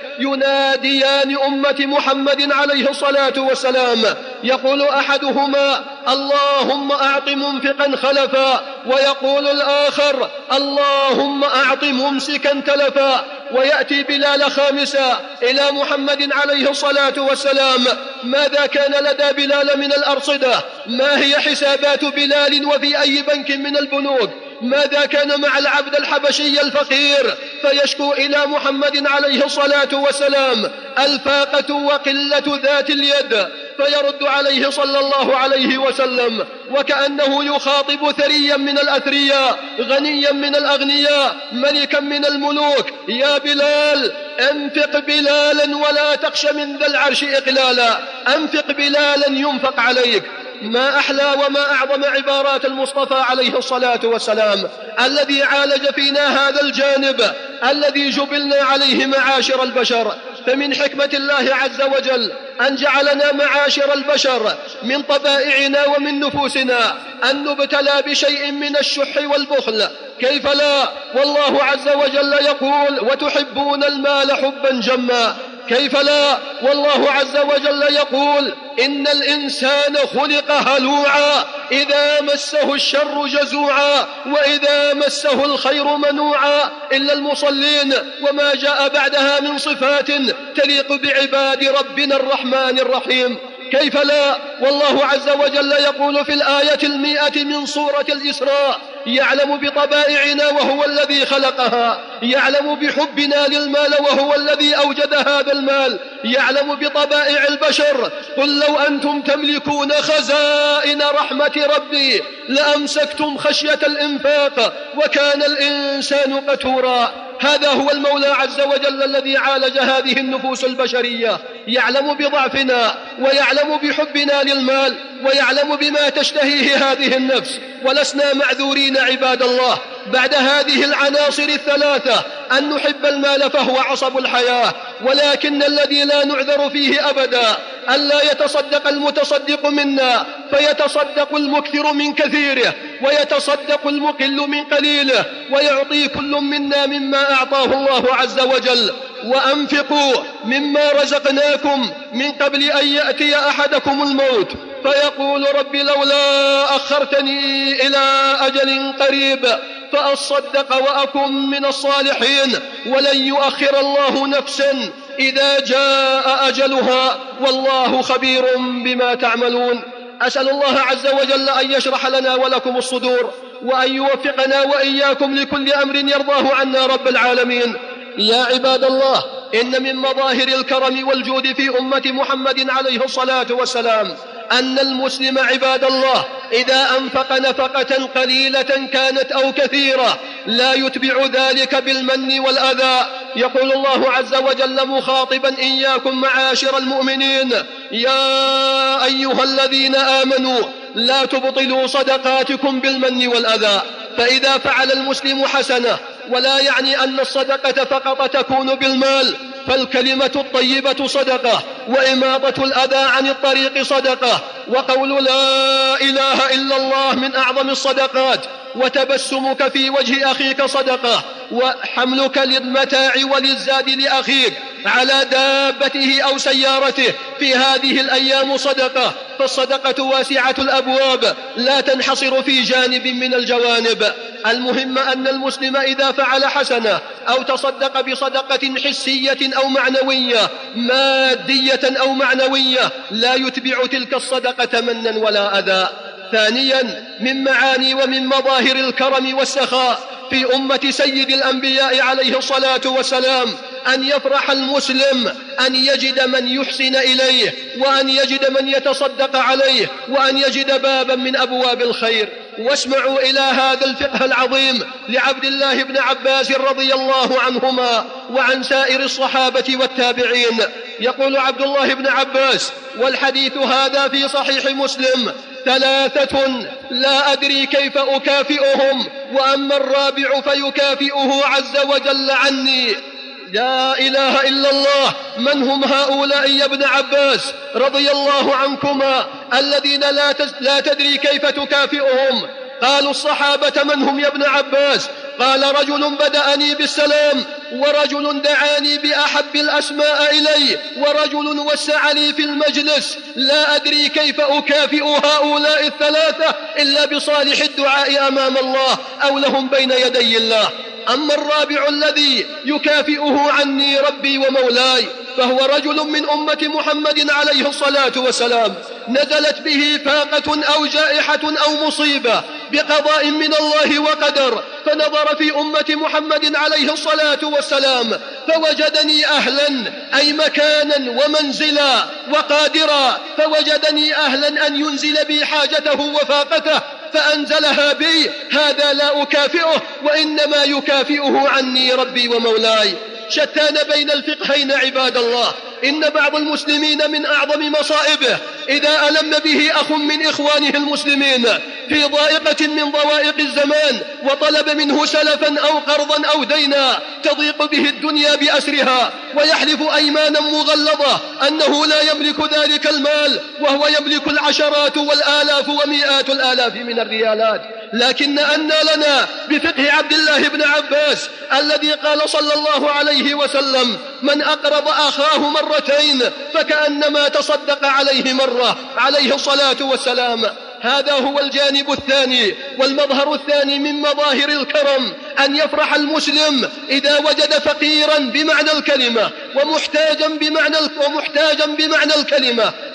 يناديان أمة محمد عليه الصلاة والسلام، يقول أحدهما: اللهم أعط منفقا خلفا، ويقول الآخر: اللهم أعط ممسكا تلفا. ويأتي بلال خامسا إلى محمد عليه الصلاة والسلام: ماذا كان لدى بلال من الأرصدة؟ ما هي حسابات بلال وفي أي بنك من البنوك؟ ماذا كان مع العبد الحبشي الفقير؟ فيشكو إلى محمد عليه الصلاة والسلام الفاقة وقلة ذات اليد، فيرد عليه صلى الله عليه وسلم وكأنه يخاطب ثريا من الأثرياء، غنيا من الأغنياء، ملكا من الملوك: يا بلال، أنفق بلالا ولا تخش من ذا العرش إقلالا، أنفق بلالا ينفق عليك. ما أحلى وما أعظم عبارات المصطفى عليه الصلاة والسلام الذي عالج فينا هذا الجانب الذي جبلنا عليه معاشر البشر. فمن حكمة الله عز وجل أن جعلنا معاشر البشر من طبائعنا ومن نفوسنا أن نبتلى بشيء من الشح والبخل. كيف لا؟ والله عز وجل يقول: وتحبون المال حبا جما. كيف لا؟ والله عز وجل يقول: إن الإنسان خلق هلوعا إذا مسه الشر جزوعا وإذا مسه الخير منوعا إلا المصلين. وما جاء بعدها من صفات تليق بعباد ربنا الرحمن الرحيم. كيف لا؟ والله عز وجل يقول في الآية 100 من سورة الإسراء: يعلم بطبائعنا وهو الذي خلقها، يعلم بحبنا للمال وهو الذي أوجد هذا المال، يعلم بطبائع البشر. قل لو أنتم تملكون خزائن رحمة ربي لأمسكتم خشية الإنفاق وكان الإنسان قتورا. هذا هو المولى عز وجل الذي عالج هذه النفوس البشرية، يعلم بضعفنا ويعلم بحبنا للمال ويعلم بما تشتهيه هذه النفس، ولسنا معذورين عباد الله بعد هذه العناصر الثلاثة. أن نحب المال فهو عصب الحياة، ولكن الذي لا نعذر فيه أبدا ألا يتصدق المتصدق منا فيتصدق المكثر من كثيره ويتصدق المقل من قليله، ويعطي كل منا مما أعطاه الله عز وجل. وأنفقوا مما رزقناكم من قبل أن يأتي أحدكم الموت فيقول رب لولا أخرتني إلى أجل قريب فأصدق وأكن من الصالحين، ولن يؤخر الله نفسا إذا جاء أجلها والله خبير بما تعملون. أسأل الله عز وجل أن يشرح لنا ولكم الصدور، وأن يوفقنا وإياكم لكل أمر يرضاه عنا رب العالمين. يا عباد الله، إن من مظاهر الكرم والجود في أمة محمد عليه الصلاة والسلام أن المسلم عباد الله إذا أنفق نفقة قليلة كانت أو كثيرة لا يتبع ذلك بالمن والأذى. يقول الله عز وجل مخاطبا إياكم معاشر المؤمنين: يا أيها الذين آمنوا لا تبطلوا صدقاتكم بالمن والأذى. فإذا فعل المسلم حسنة، ولا يعني أن الصدقة فقط تكون بالمال، فالكلمة الطيبة صدقة، وإماطة الأذى عن الطريق صدقة، وقول لا إله إلا الله من أعظم الصدقات، وتبسمك في وجه أخيك صدقة، وحملك للمتاع وللزاد لأخيك على دابته أو سيارته في هذه الأيام صدقة. فالصدقة واسعة الأبواب لا تنحصر في جانب من الجوانب. المهم أن المسلم إذا فعل حسنة أو تصدق بصدقة حسية أو معنوية، مادية أو معنوية، لا يتبع تلك الصدقة منا ولا أذى. ثانيا، من معاني ومن مظاهر الكرم والسخاء في أمة سيد الأنبياء عليه الصلاة والسلام أن يفرح المسلم أن يجد من يحسن إليه، وأن يجد من يتصدق عليه، وأن يجد بابا من أبواب الخير. واسمعوا إلى هذا الفقه العظيم لعبد الله بن عباس رضي الله عنهما وعن سائر الصحابة والتابعين. يقول عبد الله بن عباس، والحديث هذا في صحيح مسلم: 3 لا أدري كيف أكافئهم، وأما الرابع فيكافئه عز وجل عني. لا إله إلا الله. من هم هؤلاء يا ابن عباس رضي الله عنكما الذين لا تدري كيف تكافئهم؟ قالوا الصحابة: من هم يا ابن عباس؟ قال: رجل بدأني بالسلام، ورجل دعاني بأحب الأسماء إلي، ورجل وسع لي في المجلس. لا أدري كيف أكافئ هؤلاء 3 إلا بصالح الدعاء أمام الله أو لهم بين يدي الله. أما الرابع الذي يكافئه عني ربي ومولاي فهو رجل من أمة محمد عليه الصلاة والسلام نزلت به فاقة أو جائحة أو مصيبة بقضاء من الله وقدر، فنظر في أمة محمد عليه الصلاة والسلام فوجدني أهلا، أي مكانا ومنزلا وقادرا، فوجدني أهلا أن ينزل بي حاجته وفاقته فأنزلها بي. هذا لا أكافئه، وإنما يكافئه عني ربي ومولاي. شتان بين الفقهين عباد الله. إن بعض المسلمين من أعظم مصائبه إذا ألم به أخ من إخوانه المسلمين في ضائقة من ضوائق الزمان وطلب منه سلفا أو قرضا أو دينا تضيق به الدنيا بأسرها، ويحلف أيمانا مغلظة أنه لا يملك ذلك المال وهو يملك العشرات والآلاف ومئات الآلاف من الريالات. لكن أن لنا بفقه عبد الله بن عباس الذي قال صلى الله عليه وسلم: من أقرض أخاه مرتين فكأنما تصدق عليه مرة، عليه الصلاة والسلام. هذا هو الجانب الثاني والمظهر الثاني من مظاهر الكرم، أن يفرح المسلم إذا وجد فقيرا بمعنى الكلمة ومحتاجا بمعنى الكلمة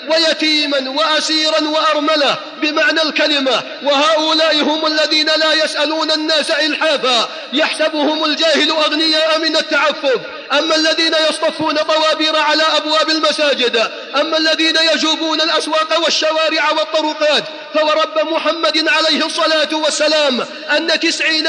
ويتيما وأسيرا وأرملة بمعنى الكلمة. وهؤلاء هم الذين لا يسألون الناس إلحافا، يحسبهم الجاهل أغنياء من التعفف. أما الذين يصطفون طوابير على أبواب المساجد، أما الذين يجوبون الأسواق والشوارع والطرقات، فورب محمد عليه الصلاة والسلام أن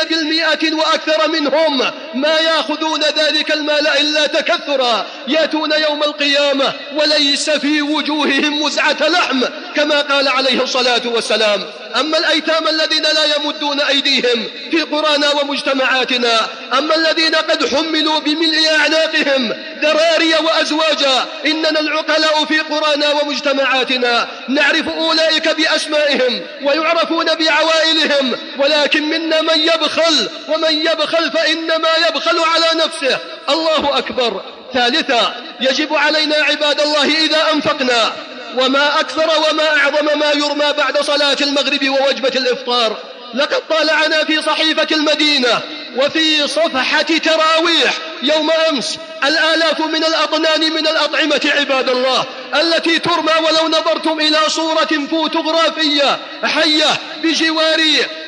90% وأكثر منهم ما يأخذون ذلك المال إلا تكثرا، يأتون يوم القيامة وليس في وجوههم مزعة لحم كما قال عليه الصلاة والسلام. أما الأيتام الذين لا يمدون أيديهم في قرانا ومجتمعاتنا، أما الذين قد حملوا بملء أعناقهم ذراري وأزواجا، إننا العقلاء في قرانا ومجتمعاتنا نعرف أولئك بأسمائهم ويعرفون بعوائلهم، ولكن منا من يبخل، ومن يبخل فإنما يبخل على نفسه. الله أكبر. ثالثا، يجب علينا عباد الله إذا أنفقنا، وما أكثر وما أعظم ما يرمى بعد صلاة المغرب ووجبة الإفطار. لقد طالعنا في صحيفة المدينة وفي صفحة تراويح يوم أمس الآلاف من الأطنان من الأطعمة عباد الله التي ترمى، ولو نظرتم إلى صورة فوتوغرافية حية بجوار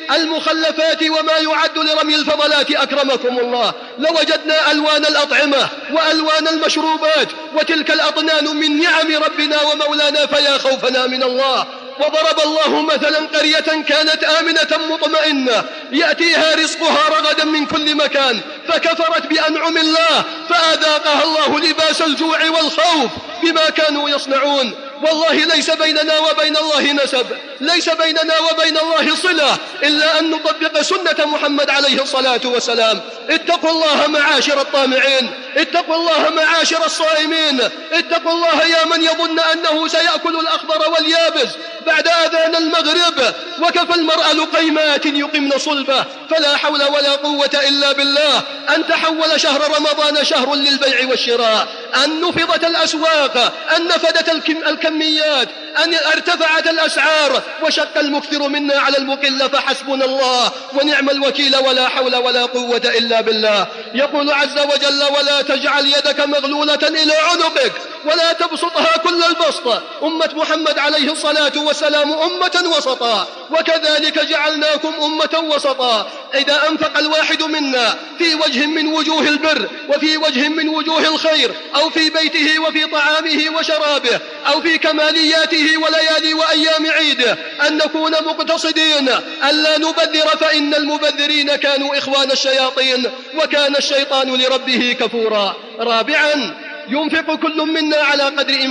المخلفات وما يعد لرمي الفضلات أكرمكم الله، لوجدنا ألوان الأطعمة وألوان المشروبات، وتلك الأطنان من نعم ربنا ومولانا، فيا خوفنا من الله. وضرب الله مثلا قرية كانت آمنة مطمئنة يأتيها رزقها رغدا من كل مكان، فكفرت بأنعم الله فأذاقها الله لباس الجوع والخوف بما كانوا يصنعون. والله ليس بيننا وبين الله نسب، ليس بيننا وبين الله صلة إلا أن نطبق سنة محمد عليه الصلاة والسلام. اتقوا الله معاشر الطامعين، اتقوا الله معاشر الصائمين، اتقوا الله يا من يظن أنه سيأكل الأخضر واليابس بعد أذان المغرب، وكفى المرء لقيمات يقمن صلبه، فلا حول ولا قوة إلا بالله. أن تحول شهر رمضان شهر للبيع والشراء، أن نفضت الأسواق، أن نفدت الكميات، أن ارتفعت الأسعار، وشق المكثر منا على المقل، فحسبنا الله ونعم الوكيل، ولا حول ولا قوة إلا بالله. يقول عز وجل: ولا تجعل يدك مغلولة إلى عنقك ولا تبسطها كل البسط. أمة محمد عليه الصلاة والسلام أمة وسطا، وكذلك جعلناكم أمة وسطا. إذا أنفق الواحد منا في وجه من وجوه البر وفي وجه من وجوه الخير، أو في بيته وفي طعامه وشرابه، أو في كمالياته وليالي وأيام عيده، أن نكون مقتصدين، ألا نبذر، فإن المبذرين كانوا إخوان الشياطين، وكان الشيطان لربه كفورا. رابعا، ينفق كل منا على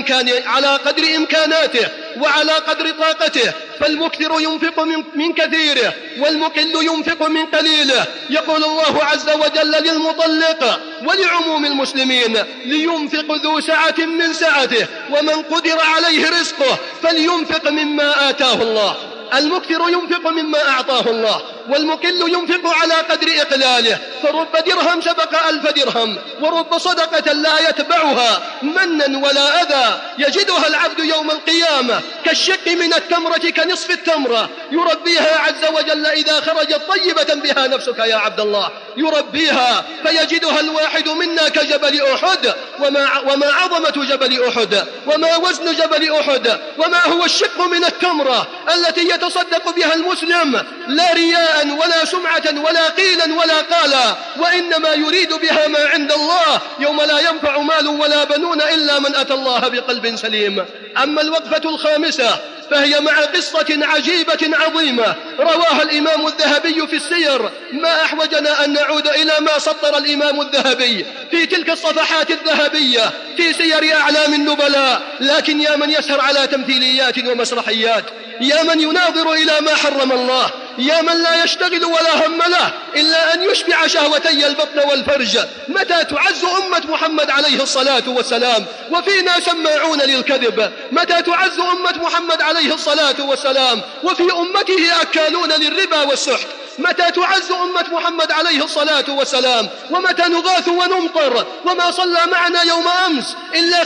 قدر إمكاناته وعلى قدر طاقته، فالمكثر ينفق من كثيره والمقل ينفق من قليله. يقول الله عز وجل للمطلق ولعموم المسلمين: لينفق ذو سعة من سعته، ومن قدر عليه رزقه فلينفق مما آتاه الله. المكثر ينفق مما أعطاه الله، والمقل ينفق على قدر إقلاله، فرب درهم سبق 1000 درهم، ورب صدقة لا يتبعها منا ولا أذى يجدها العبد يوم القيامة كالشق من التمرة، كنصف التمرة، يربيها عز وجل إذا خرجت طيبة بها نفسك يا عبد الله، يربيها فيجدها الواحد منا كجبل أحد. وما عظمة جبل أحد، وما وزن جبل أحد، وما هو الشق من التمرة التي يتصدق بها المسلم، لا رياء ولا سمعة ولا قيلا ولا قالا، وإنما يريد بها ما عند الله يوم لا ينفع مال ولا بنون إلا من أتى الله بقلب سليم. أما الوقفة الخامسة فهي مع قصة عجيبة عظيمة رواها الإمام الذهبي في السير. ما أحوجنا أن نعود إلى ما سطر الإمام الذهبي في تلك الصفحات الذهبية في سير أعلام النبلاء. لكن يا من يسهر على تمثيليات ومسرحيات، يا من يناظر إلى ما حرم الله، يا من لا يشتغل ولا هم له إلا أن يشبع شهوتي البطن والفرج، متى تعز أمة محمد عليه الصلاة والسلام وفينا سماعون للكذب؟ متى تعز أمة محمد عليه الصلاة والسلام وفي أمته أكالون للربا والسحت؟ متى تعز أمة محمد عليه الصلاة والسلام، ومتى نغاث ونمطر. وما صلى معنا يوم أمس إلا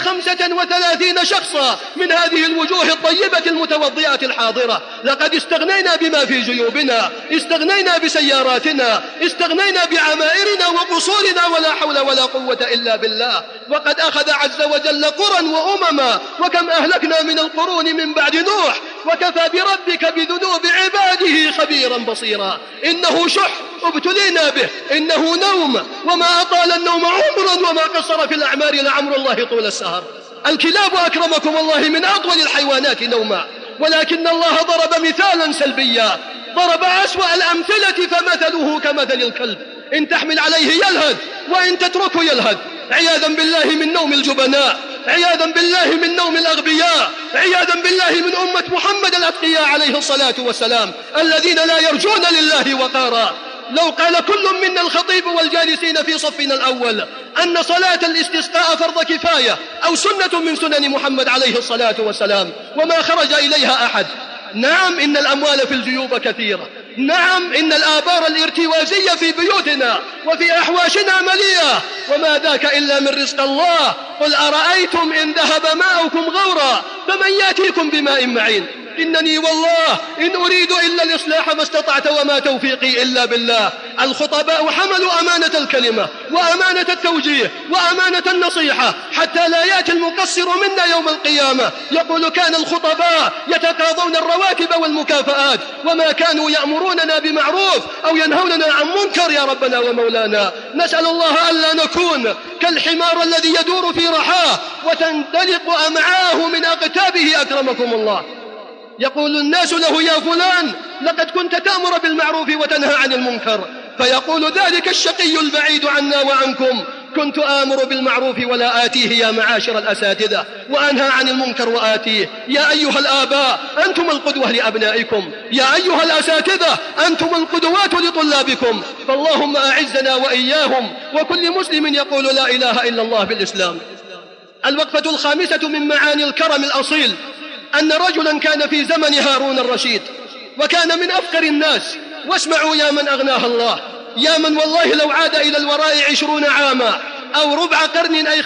35 شخصا من هذه الوجوه الطيبة المتوضئات الحاضرة. لقد استغنينا بما في جيوبنا، استغنينا بسياراتنا، استغنينا بعمائرنا وقصورنا، ولا حول ولا قوة إلا بالله. وقد أخذ عز وجل قرى وأمما، وكم أهلكنا من القرون من بعد نوح، وكفى بربك بذنوب عباده خبيرا بصيرا. إنه شح ابتلينا به، إنه نوم، وما أطال النوم عمرا، وما قصر في الأعمار لعمر الله طول السهر. الكلاب أكرمكم الله من أطول الحيوانات نوما، ولكن الله ضرب مثالا سلبيا، ضرب أسوأ الأمثلة فمثله كمثل الكلب، إن تحمل عليه يلهث وإن تتركه يلهث. عياذا بالله من نوم الجبناء، عياذا بالله من نوم الأغبياء، عياذا بالله من أمة محمد الأتقياء عليه الصلاة والسلام، الذين لا يرجون لله وقارا. لو قال كل منا الخطيب والجالسين في صفنا الأول أن صلاة الاستسقاء فرض كفاية أو سنة من سنن محمد عليه الصلاة والسلام وما خرج إليها أحد. نعم، إن الأموال في الجيوب كثيرة، نعم، إن الآبار الارتوازية في بيوتنا وفي أحواشنا مليئة، وما ذاك إلا من رزق الله. قل أرأيتم إن ذهب ماؤكم غورا فمن يأتيكم بماء معين. إنني والله إن أريد إلا الإصلاح ما استطعت وما توفيقي إلا بالله. الخطباء حملوا أمانة الكلمة وأمانة التوجيه وأمانة النصيحة، حتى لا يأتي المقصر منا يوم القيامة يقول كان الخطباء يتقاضون الرواتب والمكافآت وما كانوا يأمروننا بمعروف أو ينهوننا عن منكر. يا ربنا ومولانا، نسأل الله ألا نكون كالحمار الذي يدور في رحاه وتندلق أمعاه من أقتابه أكرمكم الله. يقول الناس له يا فلان لقد كنت تأمر بالمعروف وتنهى عن المنكر، فيقول ذلك الشقي البعيد عنا وعنكم كنت آمر بالمعروف ولا آتيه يا معاشر الأساتذة، وأنهى عن المنكر وآتيه. يا أيها الآباء أنتم القدوة لأبنائكم، يا أيها الأساتذة أنتم القدوات لطلابكم، فاللهم أعزنا وإياهم وكل مسلم يقول لا إله إلا الله بالإسلام. الوقفة الخامسة من معاني الكرم الأصيل أن رجلا كان في زمن هارون الرشيد وكان من أفقر الناس. واسمعوا يا من أغناها الله، يا من والله لو عاد إلى الوراء 20 عاما أو ربع قرن أي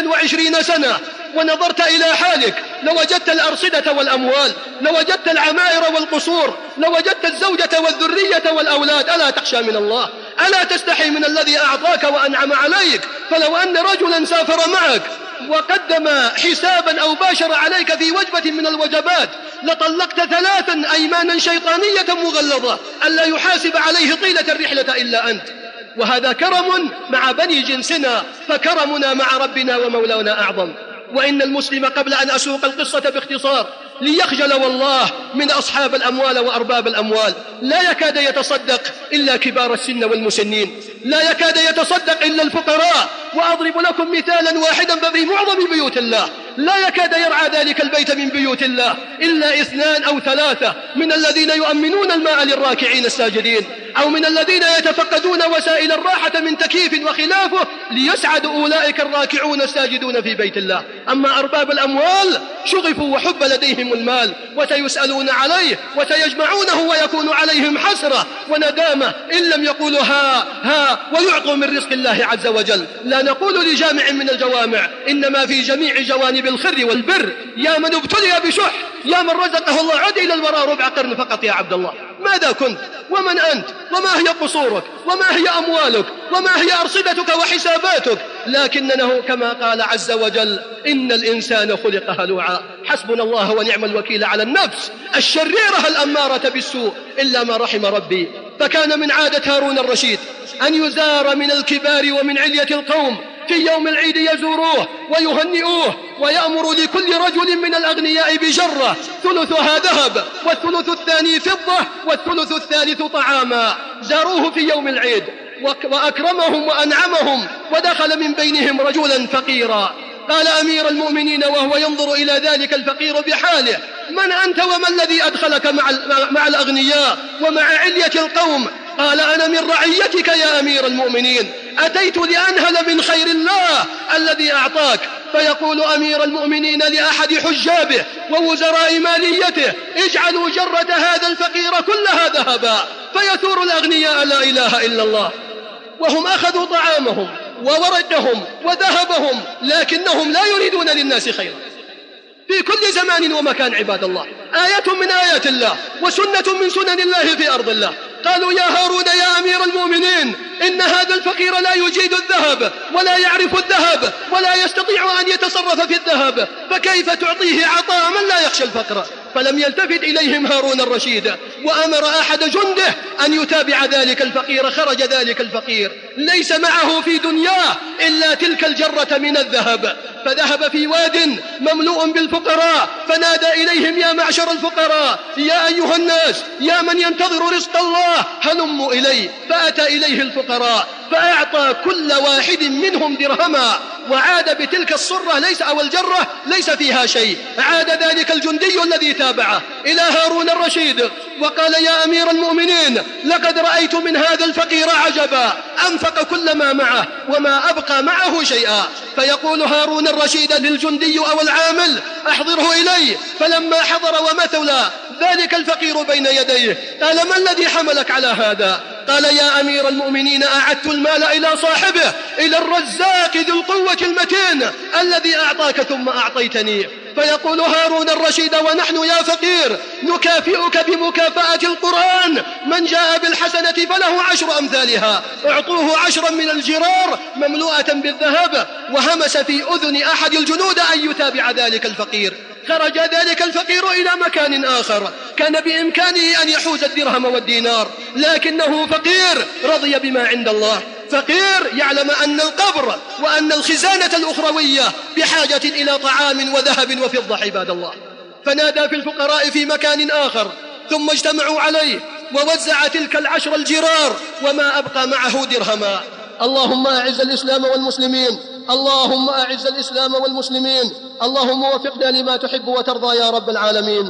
25 سنة ونظرت إلى حالك لوجدت الأرصدة والأموال، لوجدت العمائر والقصور، لوجدت الزوجة والذرية والأولاد. ألا تخشى من الله؟ ألا تستحي من الذي أعطاك وأنعم عليك؟ فلو أن رجلا سافر معك وقدم حسابا أو باشر عليك في وجبة من الوجبات لطلقت 3 أيمانا شيطانية مغلظة ألا يحاسب عليه طيلة الرحلة إلا أنت. وهذا كرم مع بني جنسنا، فكرمنا مع ربنا ومولانا أعظم. وإن المسلم قبل أن أسوق القصة باختصار ليخجل والله من أصحاب الأموال وأرباب الأموال. لا يكاد يتصدق إلا كبار السن والمسنين، لا يكاد يتصدق إلا الفقراء. وأضرب لكم مثالا واحدا ففي معظم بيوت الله لا يكاد يرعى ذلك البيت من بيوت الله إلا 2 أو 3 من الذين يؤمنون الماء للراكعين الساجدين، أو من الذين يتفقدون وسائل الراحة من تكييف وخلافه ليسعد أولئك الراكعون الساجدون في بيت الله. أما أرباب الأموال شغفوا وحب لديهم المال وسيسألون عليه وسيجمعونه ويكون عليهم حسرة وندامة إن لم يقولوا ها ويعطوا من رزق الله عز وجل. لا نقول لجامع من الجوامع، إنما في جميع جوانب الخير والبر. يا من ابتلي بشح، يا من رزقه الله عد إلى الوراء ربع قرن فقط يا عبد الله. ماذا كنت ومن أنت وما هي قصورك وما هي أموالك وما هي أرصدتك وحساباتك؟ لكنه كما قال عز وجل إن الإنسان خلق هلوعا. حسبنا الله ونعم الوكيل على النفس الشريرة الأمارة بالسوء إلا ما رحم ربي. فكان من عادة هارون الرشيد أن يزار من الكبار ومن علية القوم في يوم العيد يزوروه ويهنئوه، ويأمر لكل رجل من الأغنياء بجرة ثلثها ذهب والثلث الثاني فضة والثلث الثالث طعاما. زاروه في يوم العيد وأكرمهم وأنعمهم، ودخل من بينهم رجلا فقيرا. قال أمير المؤمنين وهو ينظر إلى ذلك الفقير بحاله: من أنت وما الذي أدخلك مع الأغنياء ومع علية القوم؟ قال: أنا من رعيتك يا أمير المؤمنين، أتيت لأنهل من خير الله الذي أعطاك. فيقول أمير المؤمنين لأحد حجابه ووزراء ماليته: اجعلوا جرة هذا الفقير كلها ذهبا. فيثور الأغنياء: لا إله إلا الله، وهم أخذوا طعامهم وورقهم وذهبهم، لكنهم لا يريدون للناس خيرا في كل زمان ومكان. عباد الله، آية من آيات الله وسنة من سنن الله في أرض الله. قالوا: يا هارون يا أمير المؤمنين، إن هذا الفقير لا يجيد الذهب ولا يعرف الذهب ولا يستطيع أن يتصرف في الذهب، فكيف تعطيه عطاء من لا يخشى الفقر؟ فلم يلتفت إليهم هارون الرشيد، وأمر أحد جنده أن يتابع ذلك الفقير. خرج ذلك الفقير ليس معه في دنياه إلا تلك الجرة من الذهب، فذهب في واد مملوء بالفقراء، فنادى إليهم: يا معشر الفقراء، يا أيها الناس، يا من ينتظر رزق الله، هلموا إلي. فأتى إليه الفقراء فأعطى كل واحد منهم درهما، وعاد بتلك الصرة أو الجرة ليس فيها شيء. عاد ذلك الجندي الذي تابعه إلى هارون الرشيد وقال: يا أمير المؤمنين، لقد رأيت من هذا الفقير عجبا، أنفق كل ما معه وما أبقى معه شيئا. فيقول هارون الرشيد للجندي أو العامل: أحضره إلي. فلما حضر ومثل ذلك الفقير بين يديه قال: ما الذي حملك على هذا؟ قال: يا أمير المؤمنين، أعدت المال إلى صاحبه، إلى الرزاق ذي القوة المتين الذي أعطاك ثم أعطيتني. فيقول هارون الرشيد: ونحن يا فقير نكافئك بمكافأة القرآن: من جاء بالحسنة فله 10 أمثالها. اعطوه 10 من الجرار مملوءة بالذهب. وهمس في أذن أحد الجنود أن يتابع ذلك الفقير. خرج ذلك الفقير إلى مكان آخر كان بإمكانه أن يحوز الدرهم والدينار، لكنه فقير رضي بما عند الله، فقير يعلم أن القبر وأن الخزانة الأخروية بحاجة إلى طعام وذهب وفضة. عباد الله، فنادى في الفقراء في مكان آخر، ثم اجتمعوا عليه ووزع تلك 10 الجرار وما أبقى معه درهما. اللهم أعز الإسلام والمسلمين، اللهم أعز الإسلام والمسلمين، اللهم وفقنا لما تحب وترضى يا رب العالمين.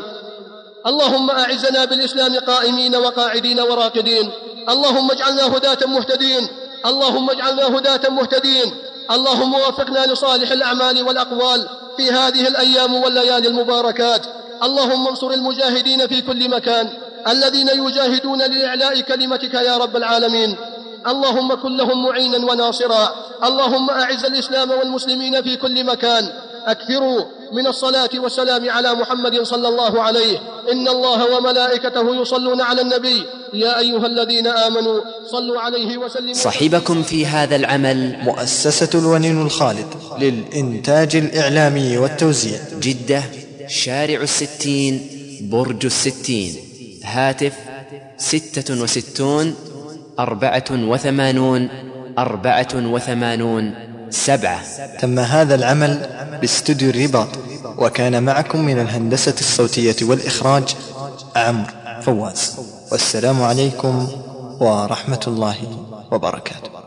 اللهم أعزنا بالإسلام قائمين وقاعدين وراقدين، اللهم اجعلنا هداة مهتدين، اللهم اجعلنا هداة مهتدين. اللهم وفقنا لصالح الأعمال والأقوال في هذه الأيام والليالي المباركات. اللهم انصر المجاهدين في كل مكان الذين يجاهدون لإعلاء كلمتك يا رب العالمين. اللهم كن لهم معينا وناصرا. اللهم أعز الإسلام والمسلمين في كل مكان. أكثروا من الصلاة والسلام على محمد صلى الله عليه. إن الله وملائكته يصلون على النبي يا أيها الذين آمنوا صلوا عليه وسلموا. صحبكم في هذا العمل مؤسسة الونين الخالد للإنتاج الإعلامي والتوزيع، جدة، شارع 60 برج 60، هاتف 66 84 84 7. تم هذا العمل باستوديو الرباط، وكان معكم من الهندسة الصوتية والإخراج عمرو فواز. والسلام عليكم ورحمة الله وبركاته.